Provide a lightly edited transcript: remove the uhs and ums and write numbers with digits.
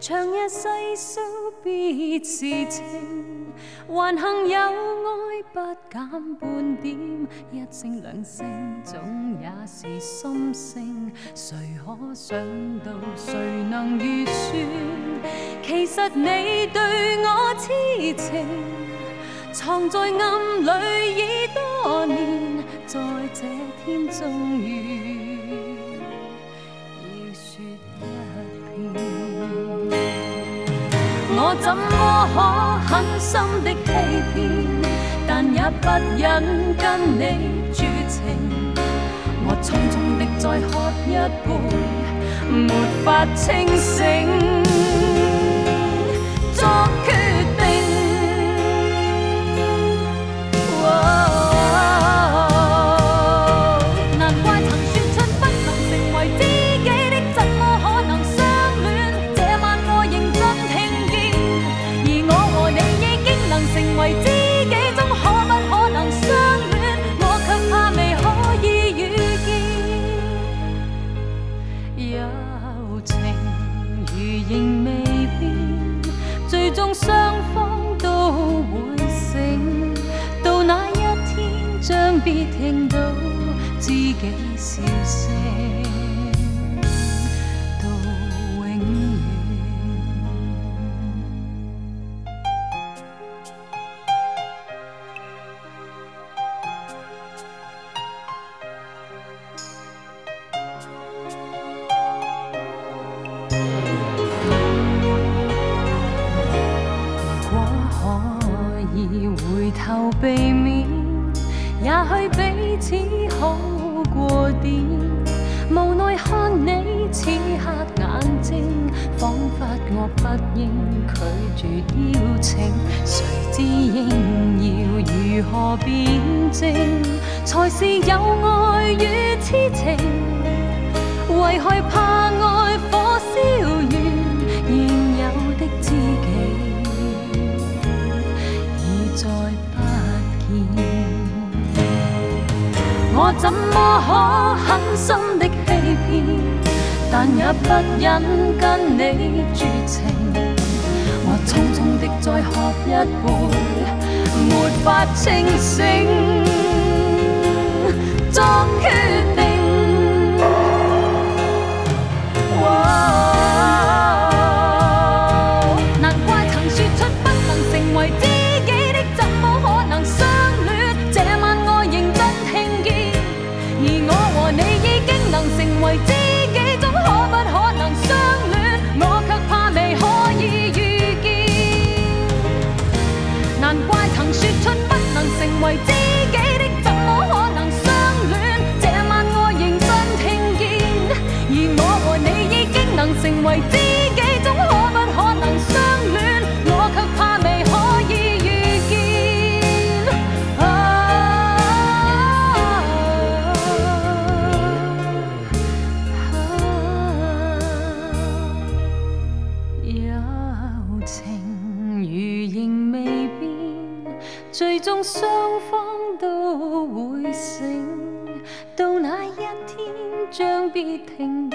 长夜细数别是情，还幸有爱不减半点，一声两声总也是心声。谁可想到，谁能预算？其实你对我痴情，藏在暗里已多年，在这天终于要说一遍。我怎么可狠心的欺骗，但也不忍跟你絕情。我匆匆的再喝一杯，沒法清醒，作決定。難怪曾說出不能成為知己的，怎麼可能相戀？這晚我認真聽見，而我和你已經能成為知己，怎可不可能相戀？我卻怕未可以遇見，友情如仍未變，最終雙方都會醒，到那一天將必聽到知己笑聲，到永遠。如果可以回頭避免，也許彼此好過點。無奈看你此刻眼睛，彷彿我不應拒絕邀請。誰知應要如何辯證，才是有愛與痴情？為害怕愛火燒完現有的知己，已再不見。我怎麼可狠心的欺騙，但也不忍跟你絕情。我匆匆的再喝一杯，沒法清醒，作決定。難怪曾說出不能成為知己的，怎麼可能相戀？這晚我認真聽見，而我和你已經能成為知己，總可不可能相戀？我卻怕未可以遇見。難怪曾說出不能成為知己的，怎麼可能相戀？這晚我認真聽見，而我和你已經能成為知己，總可不可能相戀？我卻怕未可以遇見。友情如仍未變，最終雙方都會醒，到那一天將必聽到